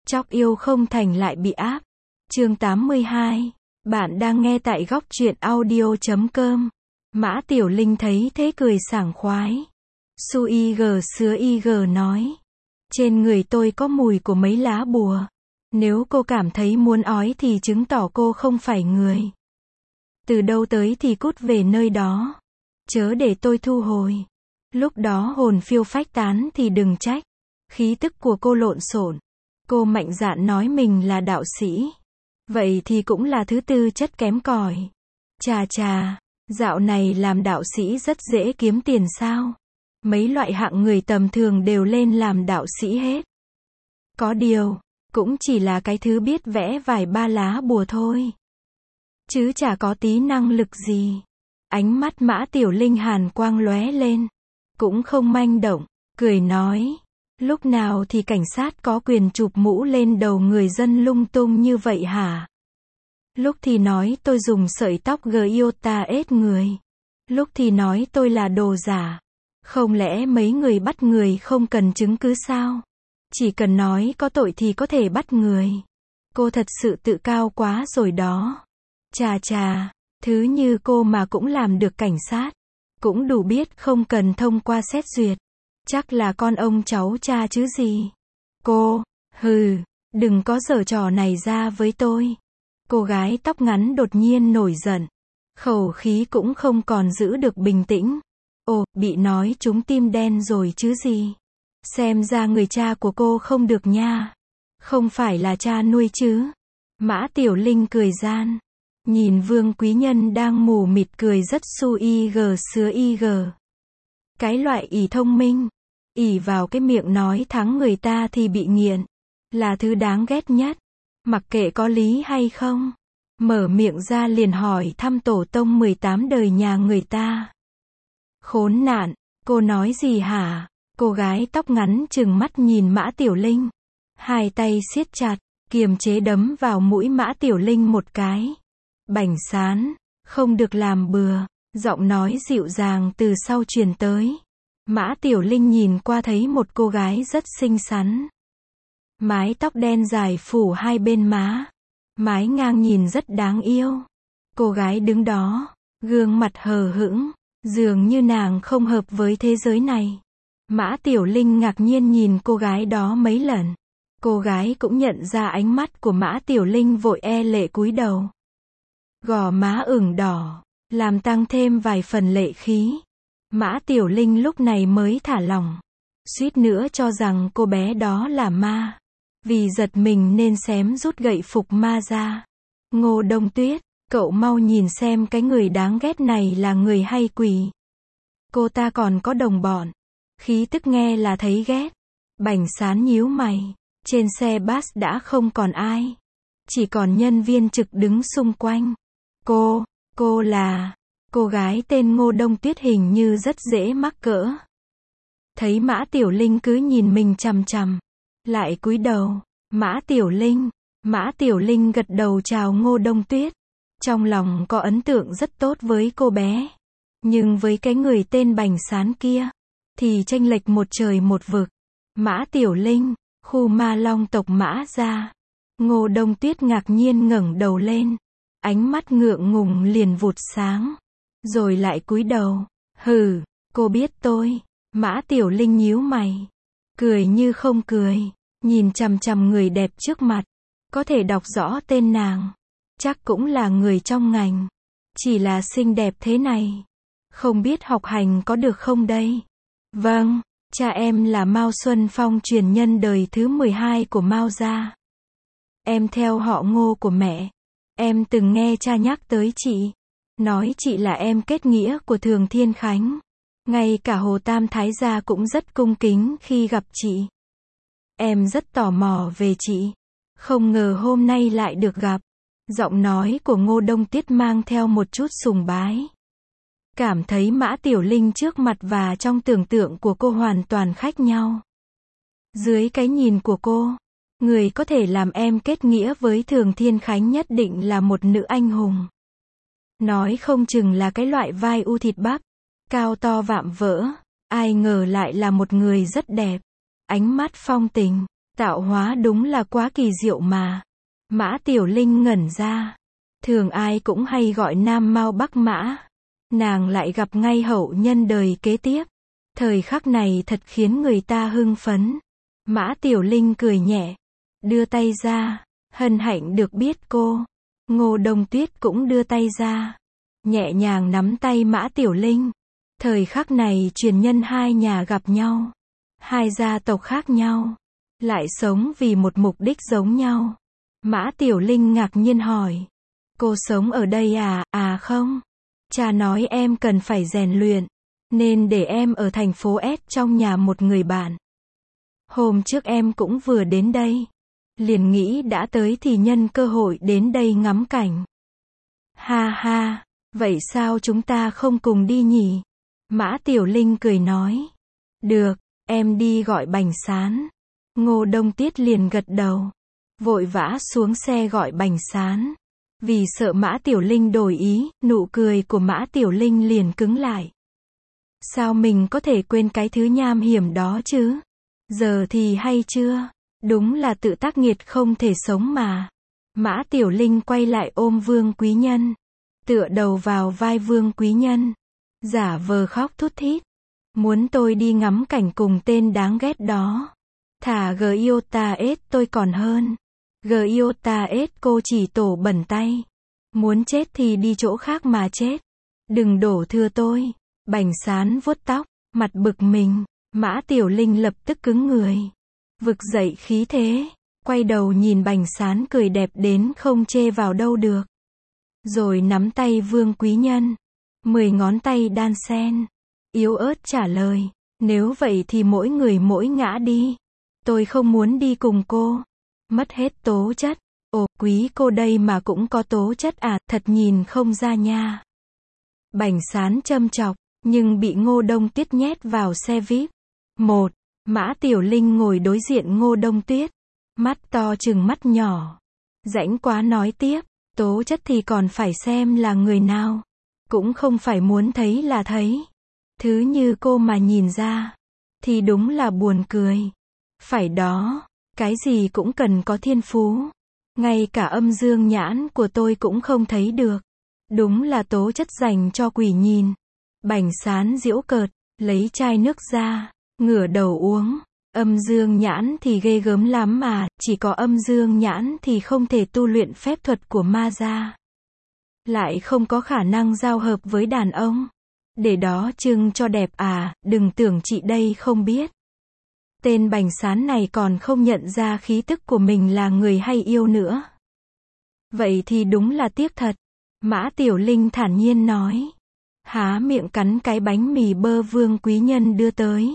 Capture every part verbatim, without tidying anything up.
Chóc yêu không thành lại bị áp. Chương tám mươi hai. Bạn đang nghe tại góc truyện audio chấm com. Mã Tiểu Linh thấy thế cười sảng khoái. Su y gờ sứa y gờ nói. Trên người tôi có mùi của mấy lá bùa. Nếu cô cảm thấy muốn ói thì chứng tỏ cô không phải người. Từ đâu tới thì cút về nơi đó. Chớ để tôi thu hồi. Lúc đó hồn phiêu phách tán thì đừng trách. Khí tức của cô lộn xộn. Cô mạnh dạn nói mình là đạo sĩ. Vậy thì cũng là thứ tư chất kém cỏi. Chà chà, dạo này làm đạo sĩ rất dễ kiếm tiền sao? Mấy loại hạng người tầm thường đều lên làm đạo sĩ hết. Có điều, cũng chỉ là cái thứ biết vẽ vài ba lá bùa thôi. Chứ chả có tí năng lực gì. Ánh mắt Mã Tiểu Linh hàn quang lóe lên. Cũng không manh động, cười nói. Lúc nào thì cảnh sát có quyền chụp mũ lên đầu người dân lung tung như vậy hả? Lúc thì nói tôi dùng sợi tóc Giota ết người. Lúc thì nói tôi là đồ giả. Không lẽ mấy người bắt người không cần chứng cứ sao? Chỉ cần nói có tội thì có thể bắt người. Cô thật sự tự cao quá rồi đó. Chà chà, thứ như cô mà cũng làm được cảnh sát. Cũng đủ biết không cần thông qua xét duyệt. Chắc là con ông cháu cha chứ gì. Cô, hừ, đừng có giở trò này ra với tôi. Cô gái tóc ngắn đột nhiên nổi giận. Khẩu khí cũng không còn giữ được bình tĩnh. Ồ, bị nói trúng tim đen rồi chứ gì. Xem ra người cha của cô không được nha. Không phải là cha nuôi chứ. Mã Tiểu Linh cười gian. Nhìn Vương Quý Nhân đang mù mịt cười rất su y gờ sứa y gờ. Cái loại ỷ thông minh. ỷ vào cái miệng nói thắng người ta thì bị nghiện. Là thứ đáng ghét nhất. Mặc kệ có lý hay không. Mở miệng ra liền hỏi thăm tổ tông mười tám đời nhà người ta. Khốn nạn, cô nói gì hả? Cô gái tóc ngắn trừng mắt nhìn Mã Tiểu Linh. Hai tay siết chặt, kiềm chế đấm vào mũi Mã Tiểu Linh một cái. Bảnh Sán, không được làm bừa. Giọng nói dịu dàng từ sau truyền tới. Mã Tiểu Linh nhìn qua thấy một cô gái rất xinh xắn. Mái tóc đen dài phủ hai bên má. Mái ngang nhìn rất đáng yêu. Cô gái đứng đó, gương mặt hờ hững, dường như nàng không hợp với thế giới này. Mã Tiểu Linh ngạc nhiên nhìn cô gái đó mấy lần. Cô gái cũng nhận ra ánh mắt của Mã Tiểu Linh vội e lệ cúi đầu. Gò má ửng đỏ, làm tăng thêm vài phần lệ khí. Mã Tiểu Linh lúc này mới thả lỏng. Suýt nữa cho rằng cô bé đó là ma. Vì giật mình nên xém rút gậy phục ma ra. Ngô Đông Tuyết, cậu mau nhìn xem cái người đáng ghét này là người hay quỷ. Cô ta còn có đồng bọn. Khí tức nghe là thấy ghét. Bảnh Sán nhíu mày. Trên xe bus đã không còn ai. Chỉ còn nhân viên trực đứng xung quanh. Cô, cô là... Cô gái tên Ngô Đông Tuyết hình như rất dễ mắc cỡ. Thấy Mã Tiểu Linh cứ nhìn mình chằm chằm. Lại cúi đầu. Mã Tiểu Linh. Mã Tiểu Linh gật đầu chào Ngô Đông Tuyết. Trong lòng có ấn tượng rất tốt với cô bé. Nhưng với cái người tên Bảnh Sán kia, thì chênh lệch một trời một vực. Mã Tiểu Linh, khu ma long tộc Mã gia. Ngô Đông Tuyết ngạc nhiên ngẩng đầu lên. Ánh mắt ngượng ngùng liền vụt sáng. Rồi lại cúi đầu. Hừ, cô biết tôi. Mã Tiểu Linh nhíu mày. Cười như không cười. Nhìn chằm chằm người đẹp trước mặt. Có thể đọc rõ tên nàng. Chắc cũng là người trong ngành. Chỉ là xinh đẹp thế này. Không biết học hành có được không đây? Vâng, cha em là Mao Xuân Phong truyền nhân đời thứ mười hai của Mao gia. Em theo họ Ngô của mẹ. Em từng nghe cha nhắc tới chị. Nói chị là em kết nghĩa của Thường Thiên Khánh. Ngay cả Hồ Tam Thái gia cũng rất cung kính khi gặp chị. Em rất tò mò về chị. Không ngờ hôm nay lại được gặp. Giọng nói của Ngô Đông Tuyết mang theo một chút sùng bái. Cảm thấy Mã Tiểu Linh trước mặt và trong tưởng tượng của cô hoàn toàn khác nhau. Dưới cái nhìn của cô, người có thể làm em kết nghĩa với Thường Thiên Khánh nhất định là một nữ anh hùng. Nói không chừng là cái loại vai u thịt bắp, cao to vạm vỡ. Ai ngờ lại là một người rất đẹp. Ánh mắt phong tình, Tạo hóa đúng là quá kỳ diệu mà. Mã Tiểu Linh ngẩn ra. Thường ai cũng hay gọi Nam Mao Bắc Mã. Nàng lại gặp ngay hậu nhân đời kế tiếp. Thời khắc này thật khiến người ta hưng phấn. Mã Tiểu Linh cười nhẹ. Đưa tay ra. Hân hạnh được biết cô. Ngô Đông Tuyết cũng đưa tay ra. Nhẹ nhàng nắm tay Mã Tiểu Linh. Thời khắc này truyền nhân hai nhà gặp nhau. Hai gia tộc khác nhau. Lại sống vì một mục đích giống nhau. Mã Tiểu Linh ngạc nhiên hỏi. Cô sống ở đây à? À không. Cha nói em cần phải rèn luyện. Nên để em ở thành phố S trong nhà một người bạn. Hôm trước em cũng vừa đến đây. Liền nghĩ đã tới thì nhân cơ hội đến đây ngắm cảnh. Ha ha, vậy sao chúng ta không cùng đi nhỉ? Mã Tiểu Linh cười nói. Được, em đi gọi Bành Sán. Ngô Đông Tiết liền gật đầu. Vội vã xuống xe gọi Bành Sán. Vì sợ Mã Tiểu Linh đổi ý, nụ cười của Mã Tiểu Linh liền cứng lại. Sao mình có thể quên cái thứ nham hiểm đó chứ? Giờ thì hay chưa? Đúng là tự tác nghiệt không thể sống mà. Mã Tiểu Linh quay lại ôm Vương Quý Nhân. Tựa đầu vào vai Vương Quý Nhân. Giả vờ khóc thút thít. Muốn tôi đi ngắm cảnh cùng tên đáng ghét đó. Thả Giota S tôi còn hơn. Giota S cô chỉ tổ bẩn tay. Muốn chết thì đi chỗ khác mà chết. Đừng đổ thừa tôi. Bành Sán vuốt tóc, mặt bực mình. Mã Tiểu Linh lập tức cứng người. Vực dậy khí thế. Quay đầu nhìn Bành Sán cười đẹp đến không chê vào đâu được. Rồi nắm tay Vương Quý Nhân. Mười ngón tay đan xen. Yếu ớt trả lời. Nếu vậy thì mỗi người mỗi ngã đi. Tôi không muốn đi cùng cô. Mất hết tố chất. Ồ, quý cô đây mà cũng có tố chất à, thật nhìn không ra nha. Bành Sán châm chọc, nhưng bị Ngô Đông Tuyết nhét vào xe vi ai pi. Một, Mã Tiểu Linh ngồi đối diện Ngô Đông Tuyết. Mắt to chừng mắt nhỏ. Rãnh quá nói tiếp, tố chất thì còn phải xem là người nào. Cũng không phải muốn thấy là thấy. Thứ như cô mà nhìn ra. Thì đúng là buồn cười. Phải đó, cái gì cũng cần có thiên phú. Ngay cả âm dương nhãn của tôi cũng không thấy được. Đúng là tố chất dành cho quỷ nhìn. Bành Sán giễu cợt, lấy chai nước ra, ngửa đầu uống. Âm dương nhãn thì ghê gớm lắm mà, chỉ có âm dương nhãn thì không thể tu luyện phép thuật của ma ra. Lại không có khả năng giao hợp với đàn ông. Để đó trưng cho đẹp à, đừng tưởng chị đây không biết. Tên Bành Sán này còn không nhận ra khí tức của mình là người hay yêu nữa. Vậy thì đúng là tiếc thật. Mã Tiểu Linh thản nhiên nói. Há miệng cắn cái bánh mì bơ Vương Quý Nhân đưa tới.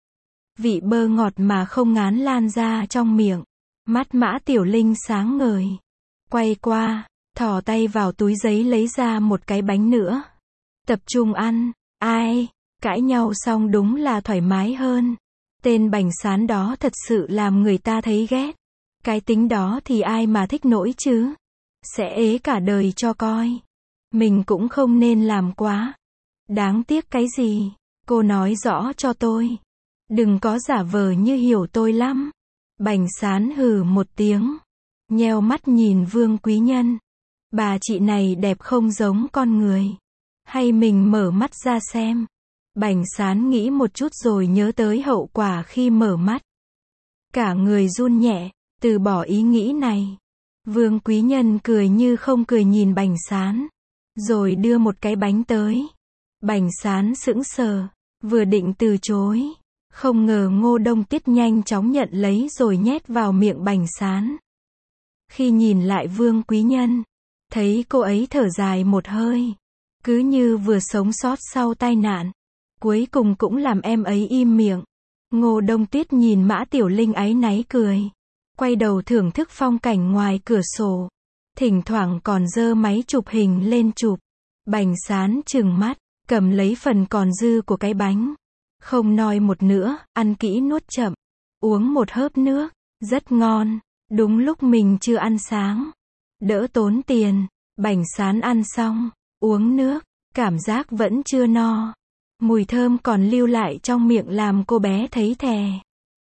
Vị bơ ngọt mà không ngán lan ra trong miệng. Mắt Mã Tiểu Linh sáng ngời. Quay qua, thò tay vào túi giấy lấy ra một cái bánh nữa. Tập trung ăn. Ai, cãi nhau xong đúng là thoải mái hơn. Tên Bành Sán đó thật sự làm người ta thấy ghét. Cái tính đó thì ai mà thích nổi chứ. Sẽ ế cả đời cho coi. Mình cũng không nên làm quá. Đáng tiếc cái gì? Cô nói rõ cho tôi. Đừng có giả vờ như hiểu tôi lắm. Bành Sán hừ một tiếng. Nheo mắt nhìn Vương Quý Nhân. Bà chị này đẹp không giống con người. Hay mình mở mắt ra xem. Bành Sán nghĩ một chút rồi nhớ tới hậu quả khi mở mắt. Cả người run nhẹ, từ bỏ ý nghĩ này. Vương Quý Nhân cười như không cười nhìn Bành Sán. Rồi đưa một cái bánh tới. Bành Sán sững sờ, vừa định từ chối. Không ngờ Ngô Đông Tiết nhanh chóng nhận lấy rồi nhét vào miệng Bành Sán. Khi nhìn lại Vương Quý Nhân, thấy cô ấy thở dài một hơi. Cứ như vừa sống sót sau tai nạn. Cuối cùng cũng làm em ấy im miệng. Ngô Đông Tuyết nhìn Mã Tiểu Linh áy náy cười. Quay đầu thưởng thức phong cảnh ngoài cửa sổ. Thỉnh thoảng còn giơ máy chụp hình lên chụp. Bành Sán trừng mắt, cầm lấy phần còn dư của cái bánh. Không nói một nữa, ăn kỹ nuốt chậm. Uống một hớp nước, rất ngon. Đúng lúc mình chưa ăn sáng. Đỡ tốn tiền. Bành Sán ăn xong, uống nước, cảm giác vẫn chưa no. Mùi thơm còn lưu lại trong miệng làm cô bé thấy thè.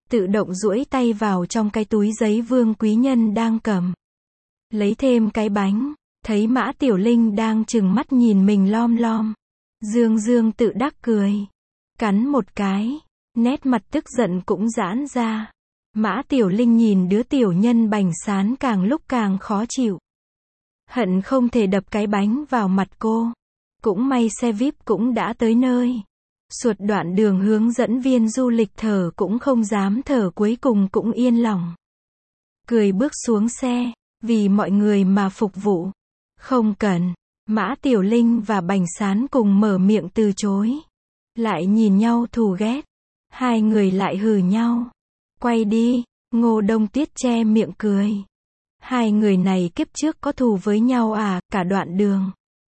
tự động duỗi tay vào trong cái túi giấy Vương Quý Nhân đang cầm. Lấy thêm cái bánh, thấy Mã Tiểu Linh đang trừng mắt nhìn mình lom lom. Dương dương tự đắc cười. Cắn một cái, nét mặt tức giận cũng giãn ra. Mã Tiểu Linh nhìn đứa tiểu nhân bành sán càng lúc càng khó chịu. Hận không thể đập cái bánh vào mặt cô. Cũng may xe víp cũng đã tới nơi. Suốt đoạn đường hướng dẫn viên du lịch thở cũng không dám thở, cuối cùng cũng yên lòng. Cười bước xuống xe, vì mọi người mà phục vụ. Không cần. Mã Tiểu Linh và Bành Sán cùng mở miệng từ chối. Lại nhìn nhau thù ghét. Hai người lại hừ nhau. Quay đi. Ngô Đông Tuyết che miệng cười. Hai người này kiếp trước có thù với nhau à, cả đoạn đường.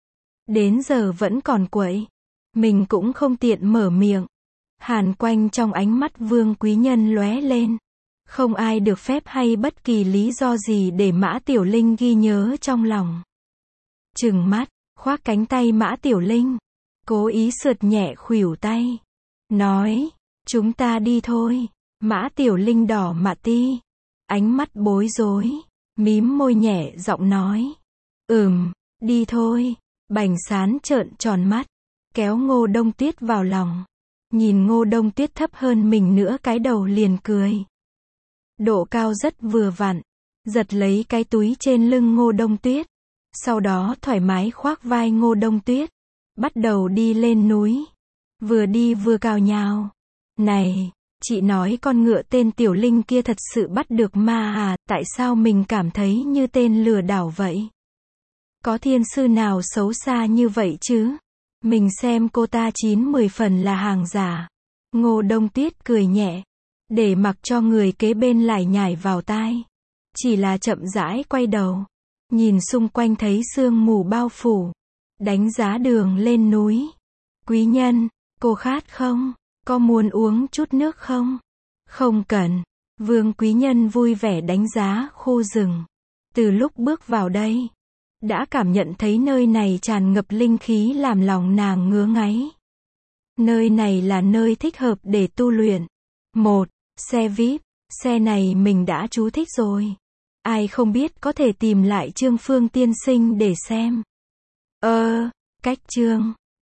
Đến giờ vẫn còn quậy. Mình cũng không tiện mở miệng. Hàn quanh trong ánh mắt Vương Quý Nhân lóe lên. Không ai được phép hay bất kỳ lý do gì để Mã Tiểu Linh ghi nhớ trong lòng. Trừng mắt, khoác cánh tay Mã Tiểu Linh. Cố ý sượt nhẹ khuỷu tay. Nói, chúng ta đi thôi. Mã Tiểu Linh đỏ mặt ti. Ánh mắt bối rối. Mím môi nhẹ giọng nói. Ừm, đi thôi. Bành Sán trợn tròn mắt. Kéo Ngô Đông Tuyết vào lòng. Nhìn Ngô Đông Tuyết thấp hơn mình nữa cái đầu liền cười. Độ cao rất vừa vặn. Giật lấy cái túi trên lưng Ngô Đông Tuyết. Sau đó thoải mái khoác vai Ngô Đông Tuyết. Bắt đầu đi lên núi. Vừa đi vừa cào nhào. Này, chị nói con ngựa tên Tiểu Linh kia thật sự bắt được ma à, tại sao mình cảm thấy như tên lừa đảo vậy? Có thiên sư nào xấu xa như vậy chứ? Mình xem cô ta chín mười phần là hàng giả. Ngô Đông Tuyết cười nhẹ. Để mặc cho người kế bên lải nhải vào tai. Chỉ là chậm rãi quay đầu. Nhìn xung quanh thấy sương mù bao phủ. Đánh giá đường lên núi. Quý nhân, cô khát không? Có muốn uống chút nước không? Không cần. Vương Quý Nhân vui vẻ đánh giá khu rừng. Từ lúc bước vào đây, đã cảm nhận thấy nơi này tràn ngập linh khí làm lòng nàng ngứa ngáy. Nơi này là nơi thích hợp để tu luyện. Một, xe víp. Xe này mình đã chú thích rồi. Ai không biết có thể tìm lại Trương Phương tiên sinh để xem. Ơ, cách Trương.